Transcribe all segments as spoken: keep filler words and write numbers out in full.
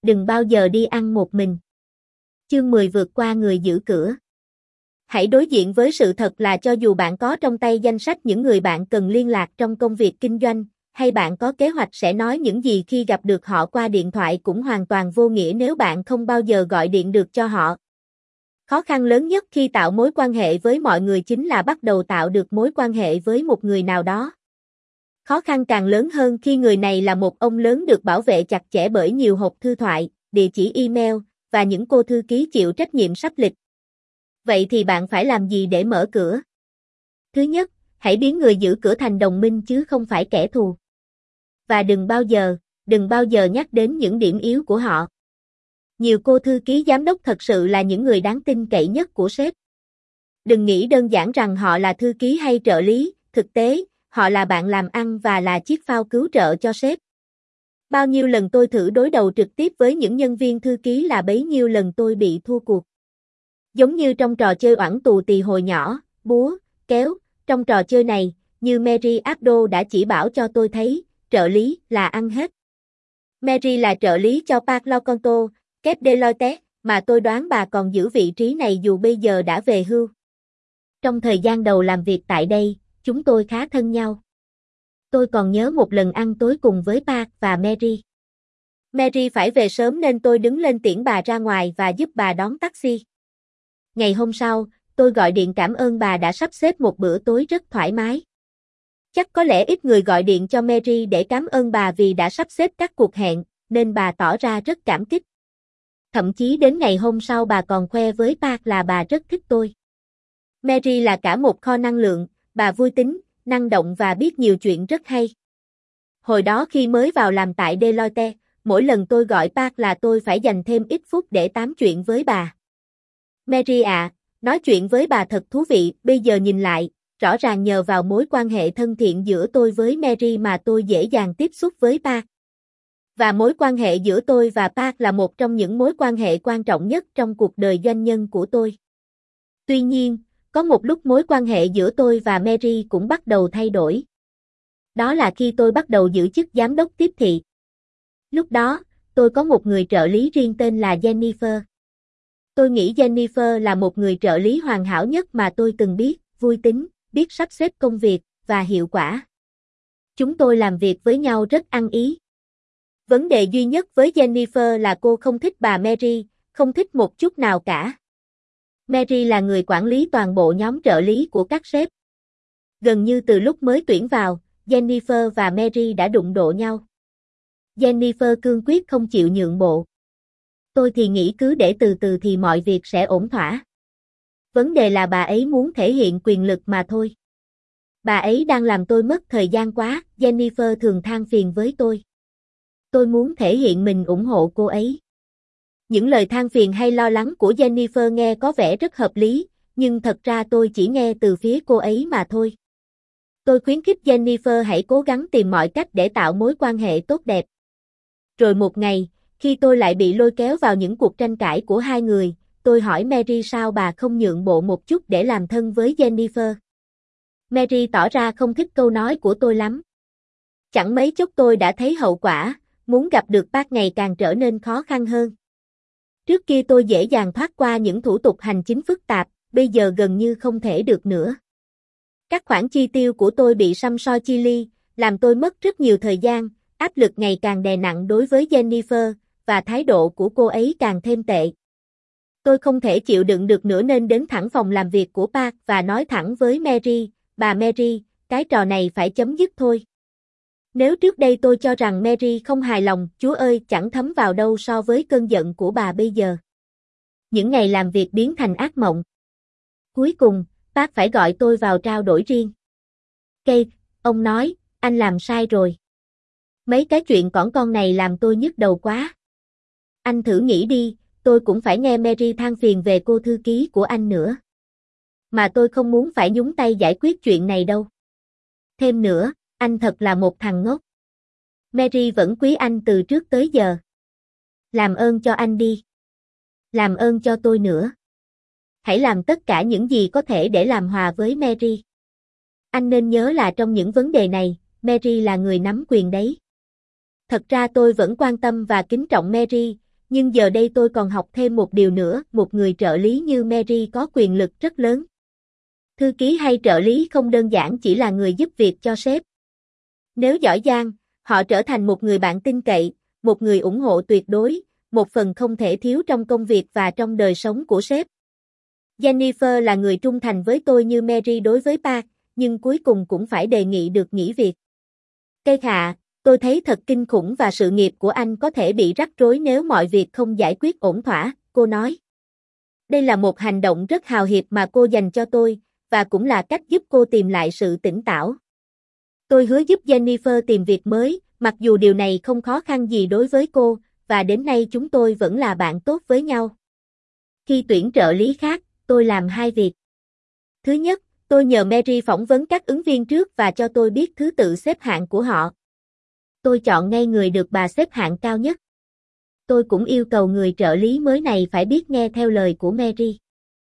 đừng bao giờ đi ăn một mình. Chương mười vượt qua người giữ cửa. Hãy đối diện với sự thật là cho dù bạn có trong tay danh sách những người bạn cần liên lạc trong công việc kinh doanh, hay bạn có kế hoạch sẽ nói những gì khi gặp được họ qua điện thoại cũng hoàn toàn vô nghĩa nếu bạn không bao giờ gọi điện được cho họ. Khó khăn lớn nhất khi tạo mối quan hệ với mọi người chính là bắt đầu tạo được mối quan hệ với một người nào đó. Khó khăn càng lớn hơn khi người này là một ông lớn được bảo vệ chặt chẽ bởi nhiều hộp thư thoại, địa chỉ email, và những cô thư ký chịu trách nhiệm sắp lịch. Vậy thì bạn phải làm gì để mở cửa? Thứ nhất, hãy biến người giữ cửa thành đồng minh chứ không phải kẻ thù. Và đừng bao giờ, đừng bao giờ nhắc đến những điểm yếu của họ. Nhiều cô thư ký giám đốc thật sự là những người đáng tin cậy nhất của sếp. Đừng nghĩ đơn giản rằng họ là thư ký hay trợ lý, thực tế, họ là bạn làm ăn và là chiếc phao cứu trợ cho sếp. Bao nhiêu lần tôi thử đối đầu trực tiếp với những nhân viên thư ký là bấy nhiêu lần tôi bị thua cuộc. Giống như trong trò chơi oẳn tù tì hồi nhỏ, búa, kéo, trong trò chơi này, như Mary Abdo đã chỉ bảo cho tôi thấy, trợ lý là ăn hết. Mary là trợ lý cho Park Loconto, kép Deloitte, mà tôi đoán bà còn giữ vị trí này dù bây giờ đã về hưu. Trong thời gian đầu làm việc tại đây, chúng tôi khá thân nhau. Tôi còn nhớ một lần ăn tối cùng với Park và Mary. Mary phải về sớm nên tôi đứng lên tiễn bà ra ngoài và giúp bà đón taxi. Ngày hôm sau, tôi gọi điện cảm ơn bà đã sắp xếp một bữa tối rất thoải mái. Chắc có lẽ ít người gọi điện cho Mary để cảm ơn bà vì đã sắp xếp các cuộc hẹn, nên bà tỏ ra rất cảm kích. Thậm chí đến ngày hôm sau bà còn khoe với Park là bà rất thích tôi. Mary là cả một kho năng lượng, bà vui tính, năng động và biết nhiều chuyện rất hay. Hồi đó khi mới vào làm tại Deloitte, mỗi lần tôi gọi Park là tôi phải dành thêm ít phút để tám chuyện với bà. Mary ạ, à, nói chuyện với bà thật thú vị, bây giờ nhìn lại, rõ ràng nhờ vào mối quan hệ thân thiện giữa tôi với Mary mà tôi dễ dàng tiếp xúc với Park. Và mối quan hệ giữa tôi và Park là một trong những mối quan hệ quan trọng nhất trong cuộc đời doanh nhân của tôi. Tuy nhiên, có một lúc mối quan hệ giữa tôi và Mary cũng bắt đầu thay đổi. Đó là khi tôi bắt đầu giữ chức giám đốc tiếp thị. Lúc đó, tôi có một người trợ lý riêng tên là Jennifer. Tôi nghĩ Jennifer là một người trợ lý hoàn hảo nhất mà tôi từng biết, vui tính, biết sắp xếp công việc, và hiệu quả. Chúng tôi làm việc với nhau rất ăn ý. Vấn đề duy nhất với Jennifer là cô không thích bà Mary, không thích một chút nào cả. Mary là người quản lý toàn bộ nhóm trợ lý của các sếp. Gần như từ lúc mới tuyển vào, Jennifer và Mary đã đụng độ nhau. Jennifer cương quyết không chịu nhượng bộ. Tôi thì nghĩ cứ để từ từ thì mọi việc sẽ ổn thỏa. Vấn đề là bà ấy muốn thể hiện quyền lực mà thôi. Bà ấy đang làm tôi mất thời gian quá, Jennifer thường than phiền với tôi. Tôi muốn thể hiện mình ủng hộ cô ấy. Những lời than phiền hay lo lắng của Jennifer nghe có vẻ rất hợp lý, nhưng thật ra tôi chỉ nghe từ phía cô ấy mà thôi. Tôi khuyến khích Jennifer hãy cố gắng tìm mọi cách để tạo mối quan hệ tốt đẹp. Rồi một ngày, khi tôi lại bị lôi kéo vào những cuộc tranh cãi của hai người, tôi hỏi Mary sao bà không nhượng bộ một chút để làm thân với Jennifer. Mary tỏ ra không thích câu nói của tôi lắm. Chẳng mấy chốc tôi đã thấy hậu quả, muốn gặp được Park ngày càng trở nên khó khăn hơn. Trước kia tôi dễ dàng thoát qua những thủ tục hành chính phức tạp, bây giờ gần như không thể được nữa. Các khoản chi tiêu của tôi bị săm soi chi ly, làm tôi mất rất nhiều thời gian, áp lực ngày càng đè nặng đối với Jennifer, và thái độ của cô ấy càng thêm tệ. Tôi không thể chịu đựng được nữa nên đến thẳng phòng làm việc của Park và nói thẳng với Mary, bà Mary, cái trò này phải chấm dứt thôi. Nếu trước đây tôi cho rằng Mary không hài lòng, Chúa ơi, chẳng thấm vào đâu so với cơn giận của bà bây giờ. Những ngày làm việc biến thành ác mộng. Cuối cùng, Park phải gọi tôi vào trao đổi riêng. Kate, ông nói, anh làm sai rồi. Mấy cái chuyện cỏn con này làm tôi nhức đầu quá. Anh thử nghĩ đi, tôi cũng phải nghe Mary than phiền về cô thư ký của anh nữa. Mà tôi không muốn phải nhúng tay giải quyết chuyện này đâu. Thêm nữa, anh thật là một thằng ngốc. Mary vẫn quý anh từ trước tới giờ. Làm ơn cho anh đi. Làm ơn cho tôi nữa. Hãy làm tất cả những gì có thể để làm hòa với Mary. Anh nên nhớ là trong những vấn đề này, Mary là người nắm quyền đấy. Thật ra tôi vẫn quan tâm và kính trọng Mary, nhưng giờ đây tôi còn học thêm một điều nữa, một người trợ lý như Mary có quyền lực rất lớn. Thư ký hay trợ lý không đơn giản chỉ là người giúp việc cho sếp. Nếu giỏi giang, họ trở thành một người bạn tin cậy, một người ủng hộ tuyệt đối, một phần không thể thiếu trong công việc và trong đời sống của sếp. Jennifer là người trung thành với tôi như Mary đối với Park, nhưng cuối cùng cũng phải đề nghị được nghỉ việc. Cây hạ, tôi thấy thật kinh khủng và sự nghiệp của anh có thể bị rắc rối nếu mọi việc không giải quyết ổn thỏa, cô nói. Đây là một hành động rất hào hiệp mà cô dành cho tôi, và cũng là cách giúp cô tìm lại sự tỉnh táo. Tôi hứa giúp Jennifer tìm việc mới, mặc dù điều này không khó khăn gì đối với cô, và đến nay chúng tôi vẫn là bạn tốt với nhau. Khi tuyển trợ lý khác, tôi làm hai việc. Thứ nhất, tôi nhờ Mary phỏng vấn các ứng viên trước và cho tôi biết thứ tự xếp hạng của họ. Tôi chọn ngay người được bà xếp hạng cao nhất. Tôi cũng yêu cầu người trợ lý mới này phải biết nghe theo lời của Mary.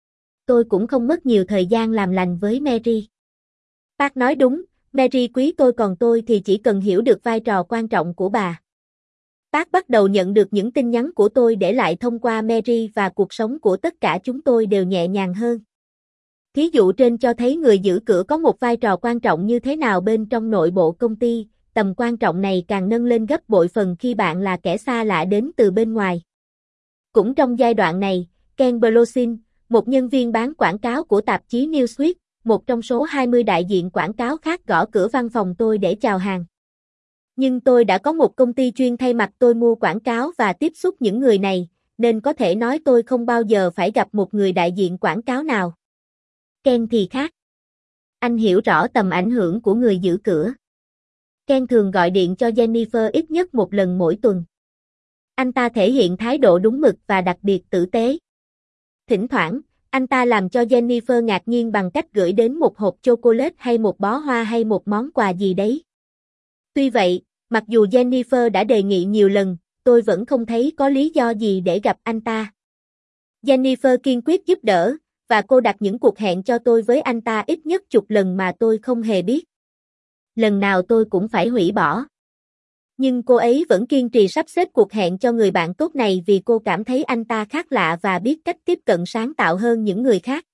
Tôi cũng không mất nhiều thời gian làm lành với Mary. Park nói đúng, Mary quý tôi còn tôi thì chỉ cần hiểu được vai trò quan trọng của bà. Park bắt đầu nhận được những tin nhắn của tôi để lại thông qua Mary và cuộc sống của tất cả chúng tôi đều nhẹ nhàng hơn. Thí dụ trên cho thấy người giữ cửa có một vai trò quan trọng như thế nào bên trong nội bộ công ty, tầm quan trọng này càng nâng lên gấp bội phần khi bạn là kẻ xa lạ đến từ bên ngoài. Cũng trong giai đoạn này, Ken Blosin, một nhân viên bán quảng cáo của tạp chí Newsweek, một trong số hai mươi đại diện quảng cáo khác gõ cửa văn phòng tôi để chào hàng. Nhưng tôi đã có một công ty chuyên thay mặt tôi mua quảng cáo và tiếp xúc những người này, nên có thể nói tôi không bao giờ phải gặp một người đại diện quảng cáo nào. Ken thì khác. Anh hiểu rõ tầm ảnh hưởng của người giữ cửa. Ken thường gọi điện cho Jennifer ít nhất một lần mỗi tuần. Anh ta thể hiện thái độ đúng mực và đặc biệt tử tế. Thỉnh thoảng, anh ta làm cho Jennifer ngạc nhiên bằng cách gửi đến một hộp chocolate hay một bó hoa hay một món quà gì đấy. Tuy vậy, mặc dù Jennifer đã đề nghị nhiều lần, tôi vẫn không thấy có lý do gì để gặp anh ta. Jennifer kiên quyết giúp đỡ, và cô đặt những cuộc hẹn cho tôi với anh ta ít nhất chục lần mà tôi không hề biết. Lần nào tôi cũng phải hủy bỏ. Nhưng cô ấy vẫn kiên trì sắp xếp cuộc hẹn cho người bạn tốt này vì cô cảm thấy anh ta khác lạ và biết cách tiếp cận sáng tạo hơn những người khác.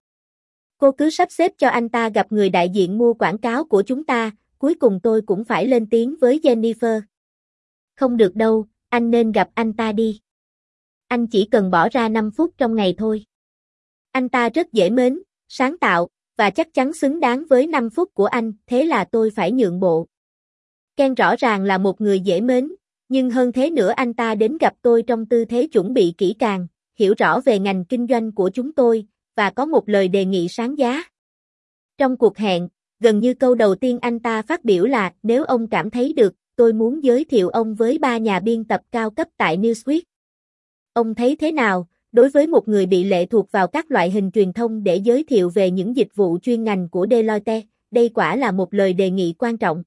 Cô cứ sắp xếp cho anh ta gặp người đại diện mua quảng cáo của chúng ta, cuối cùng tôi cũng phải lên tiếng với Jennifer. Không được đâu, anh nên gặp anh ta đi. Anh chỉ cần bỏ ra năm phút trong ngày thôi. Anh ta rất dễ mến, sáng tạo, và chắc chắn xứng đáng với năm phút của anh, thế là tôi phải nhượng bộ. Ken rõ ràng là một người dễ mến, nhưng hơn thế nữa anh ta đến gặp tôi trong tư thế chuẩn bị kỹ càng, hiểu rõ về ngành kinh doanh của chúng tôi, và có một lời đề nghị sáng giá. Trong cuộc hẹn, gần như câu đầu tiên anh ta phát biểu là nếu ông cảm thấy được, tôi muốn giới thiệu ông với ba nhà biên tập cao cấp tại Newsweek. Ông thấy thế nào, đối với một người bị lệ thuộc vào các loại hình truyền thông để giới thiệu về những dịch vụ chuyên ngành của Deloitte, đây quả là một lời đề nghị quan trọng.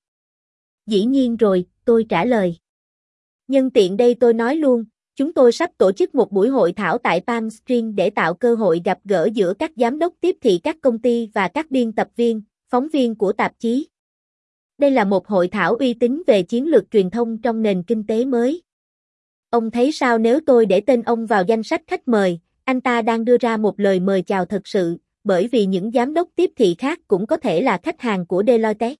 Dĩ nhiên rồi, tôi trả lời. Nhân tiện đây tôi nói luôn, chúng tôi sắp tổ chức một buổi hội thảo tại Palm Springs để tạo cơ hội gặp gỡ giữa các giám đốc tiếp thị các công ty và các biên tập viên, phóng viên của tạp chí. Đây là một hội thảo uy tín về chiến lược truyền thông trong nền kinh tế mới. Ông thấy sao nếu tôi để tên ông vào danh sách khách mời? Anh ta đang đưa ra một lời mời chào thật sự, bởi vì những giám đốc tiếp thị khác cũng có thể là khách hàng của Deloitte.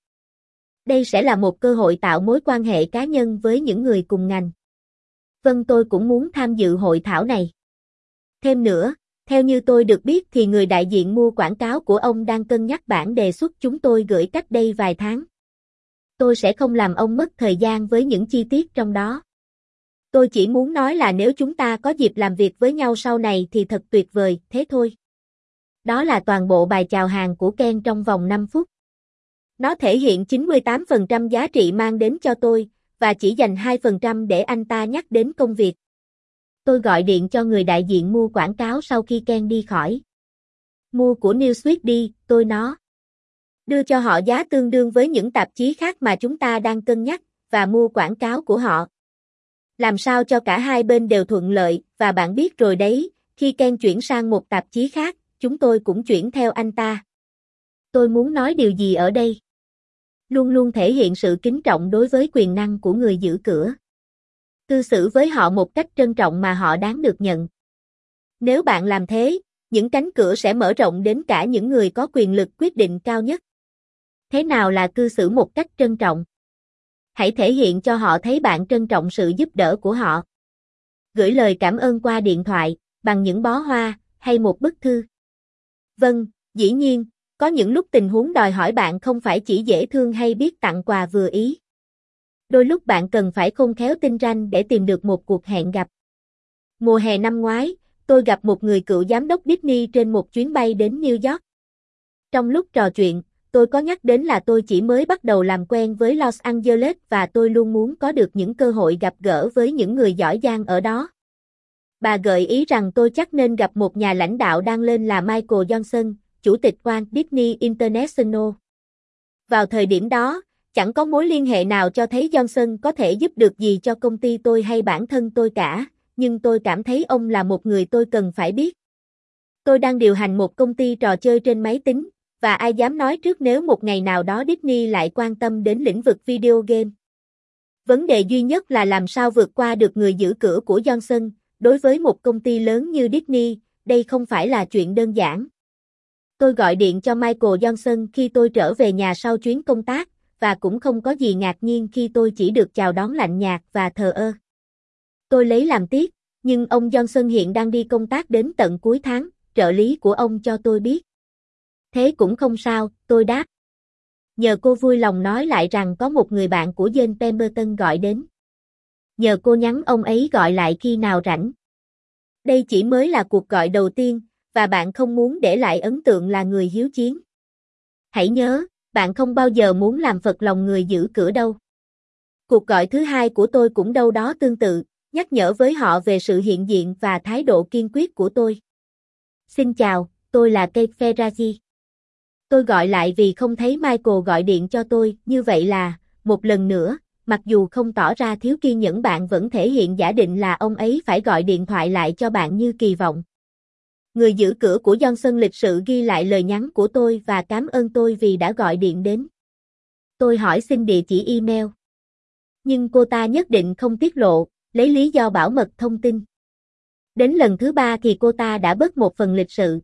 Đây sẽ là một cơ hội tạo mối quan hệ cá nhân với những người cùng ngành. Vâng, tôi cũng muốn tham dự hội thảo này. Thêm nữa, theo như tôi được biết thì người đại diện mua quảng cáo của ông đang cân nhắc bản đề xuất chúng tôi gửi cách đây vài tháng. Tôi sẽ không làm ông mất thời gian với những chi tiết trong đó. Tôi chỉ muốn nói là nếu chúng ta có dịp làm việc với nhau sau này thì thật tuyệt vời, thế thôi. Đó là toàn bộ bài chào hàng của Ken trong vòng năm phút. Nó thể hiện chín mươi tám phần trăm giá trị mang đến cho tôi, và chỉ dành hai phần trăm để anh ta nhắc đến công việc. Tôi gọi điện cho người đại diện mua quảng cáo sau khi Ken đi khỏi. Mua của Newsweek đi, tôi nói. Đưa cho họ giá tương đương với những tạp chí khác mà chúng ta đang cân nhắc, và mua quảng cáo của họ. Làm sao cho cả hai bên đều thuận lợi, và bạn biết rồi đấy, khi Ken chuyển sang một tạp chí khác, chúng tôi cũng chuyển theo anh ta. Tôi muốn nói điều gì ở đây? Luôn luôn thể hiện sự kính trọng đối với quyền năng của người giữ cửa. Cư xử với họ một cách trân trọng mà họ đáng được nhận. Nếu bạn làm thế, những cánh cửa sẽ mở rộng đến cả những người có quyền lực quyết định cao nhất. Thế nào là cư xử một cách trân trọng? Hãy thể hiện cho họ thấy bạn trân trọng sự giúp đỡ của họ. Gửi lời cảm ơn qua điện thoại, bằng những bó hoa, hay một bức thư. Vâng, dĩ nhiên, có những lúc tình huống đòi hỏi bạn không phải chỉ dễ thương hay biết tặng quà vừa ý. Đôi lúc bạn cần phải khôn khéo tinh ranh để tìm được một cuộc hẹn gặp. Mùa hè năm ngoái, tôi gặp một người cựu giám đốc Disney trên một chuyến bay đến New York. Trong lúc trò chuyện, tôi có nhắc đến là tôi chỉ mới bắt đầu làm quen với Los Angeles và tôi luôn muốn có được những cơ hội gặp gỡ với những người giỏi giang ở đó. Bà gợi ý rằng tôi chắc nên gặp một nhà lãnh đạo đang lên là Michael Johnson, chủ tịch Walt Disney International. Vào thời điểm đó, chẳng có mối liên hệ nào cho thấy Johnson có thể giúp được gì cho công ty tôi hay bản thân tôi cả, nhưng tôi cảm thấy ông là một người tôi cần phải biết. Tôi đang điều hành một công ty trò chơi trên máy tính, và ai dám nói trước nếu một ngày nào đó Disney lại quan tâm đến lĩnh vực video game. Vấn đề duy nhất là làm sao vượt qua được người giữ cửa của Johnson. Đối với một công ty lớn như Disney, đây không phải là chuyện đơn giản. Tôi gọi điện cho Michael Johnson khi tôi trở về nhà sau chuyến công tác, và cũng không có gì ngạc nhiên khi tôi chỉ được chào đón lạnh nhạt và thờ ơ. Tôi lấy làm tiếc, nhưng ông Johnson hiện đang đi công tác đến tận cuối tháng, trợ lý của ông cho tôi biết. Thế cũng không sao, tôi đáp. Nhờ cô vui lòng nói lại rằng có một người bạn của Jane Pemberton gọi đến. Nhờ cô nhắn ông ấy gọi lại khi nào rảnh. Đây chỉ mới là cuộc gọi đầu tiên, và bạn không muốn để lại ấn tượng là người hiếu chiến. Hãy nhớ, bạn không bao giờ muốn làm phật lòng người giữ cửa đâu. Cuộc gọi thứ hai của tôi cũng đâu đó tương tự, nhắc nhở với họ về sự hiện diện và thái độ kiên quyết của tôi. Xin chào, tôi là Kate Ferrazzi. Tôi gọi lại vì không thấy Michael gọi điện cho tôi, như vậy là, một lần nữa, mặc dù không tỏ ra thiếu kiên nhẫn bạn vẫn thể hiện giả định là ông ấy phải gọi điện thoại lại cho bạn như kỳ vọng. Người giữ cửa của Johnson lịch sự ghi lại lời nhắn của tôi và cảm ơn tôi vì đã gọi điện đến. Tôi hỏi xin địa chỉ email. Nhưng cô ta nhất định không tiết lộ, lấy lý do bảo mật thông tin. Đến lần thứ ba thì cô ta đã bớt một phần lịch sự.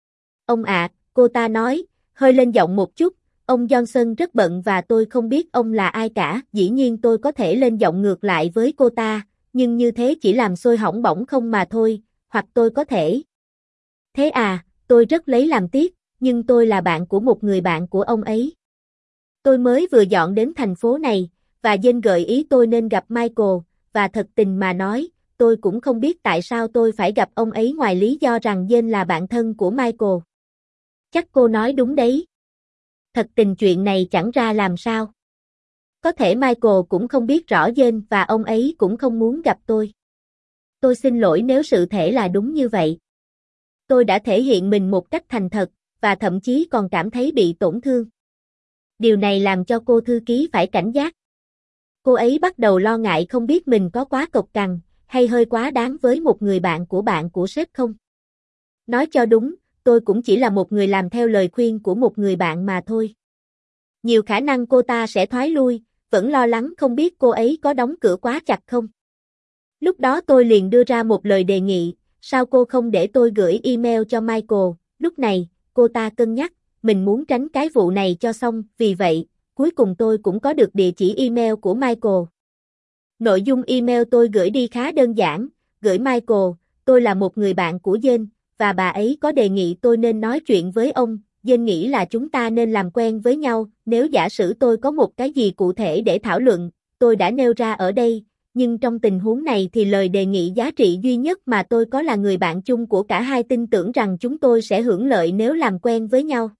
Ông ạ, cô ta nói, hơi lên giọng một chút, ông Johnson rất bận và tôi không biết ông là ai cả. Dĩ nhiên tôi có thể lên giọng ngược lại với cô ta, nhưng như thế chỉ làm sôi hỏng bỏng không mà thôi, hoặc tôi có thể. Thế à, tôi rất lấy làm tiếc, nhưng tôi là bạn của một người bạn của ông ấy. Tôi mới vừa dọn đến thành phố này, và Jane gợi ý tôi nên gặp Michael, và thật tình mà nói, tôi cũng không biết tại sao tôi phải gặp ông ấy ngoài lý do rằng Jane là bạn thân của Michael. Chắc cô nói đúng đấy. Thật tình chuyện này chẳng ra làm sao. Có thể Michael cũng không biết rõ Jane và ông ấy cũng không muốn gặp tôi. Tôi xin lỗi nếu sự thể là đúng như vậy. Tôi đã thể hiện mình một cách thành thật, và thậm chí còn cảm thấy bị tổn thương. Điều này làm cho cô thư ký phải cảnh giác. Cô ấy bắt đầu lo ngại không biết mình có quá cộc cằn, hay hơi quá đáng với một người bạn của bạn của sếp không. Nói cho đúng, tôi cũng chỉ là một người làm theo lời khuyên của một người bạn mà thôi. Nhiều khả năng cô ta sẽ thoái lui, vẫn lo lắng không biết cô ấy có đóng cửa quá chặt không. Lúc đó tôi liền đưa ra một lời đề nghị, sao cô không để tôi gửi email cho Michael. Lúc này, cô ta cân nhắc, mình muốn tránh cái vụ này cho xong, vì vậy, cuối cùng tôi cũng có được địa chỉ email của Michael. Nội dung email tôi gửi đi khá đơn giản, gửi Michael, tôi là một người bạn của Jane, và bà ấy có đề nghị tôi nên nói chuyện với ông. Jane nghĩ là chúng ta nên làm quen với nhau, nếu giả sử tôi có một cái gì cụ thể để thảo luận, tôi đã nêu ra ở đây, nhưng trong tình huống này thì lời đề nghị giá trị duy nhất mà tôi có là người bạn chung của cả hai tin tưởng rằng chúng tôi sẽ hưởng lợi nếu làm quen với nhau.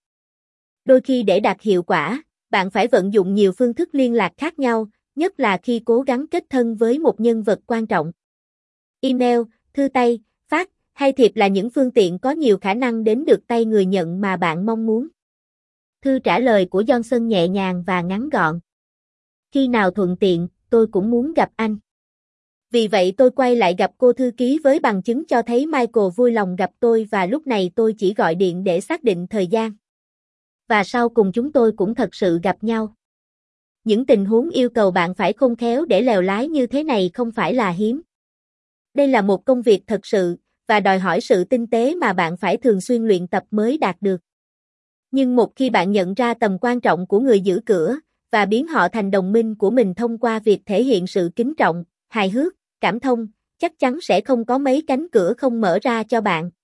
Đôi khi để đạt hiệu quả, bạn phải vận dụng nhiều phương thức liên lạc khác nhau, nhất là khi cố gắng kết thân với một nhân vật quan trọng. Email, thư tay, fax hay thiệp là những phương tiện có nhiều khả năng đến được tay người nhận mà bạn mong muốn. Thư trả lời của Johnson nhẹ nhàng và ngắn gọn. Khi nào thuận tiện, tôi cũng muốn gặp anh. Vì vậy tôi quay lại gặp cô thư ký với bằng chứng cho thấy Michael vui lòng gặp tôi và lúc này tôi chỉ gọi điện để xác định thời gian. Và sau cùng chúng tôi cũng thật sự gặp nhau. những tình huống yêu cầu bạn phải khôn khéo để lèo lái như thế này không phải là hiếm. Đây là một công việc thật sự, và đòi hỏi sự tinh tế mà bạn phải thường xuyên luyện tập mới đạt được. Nhưng một khi bạn nhận ra tầm quan trọng của người giữ cửa, và biến họ thành đồng minh của mình thông qua việc thể hiện sự kính trọng, hài hước, cảm thông, chắc chắn sẽ không có mấy cánh cửa không mở ra cho bạn.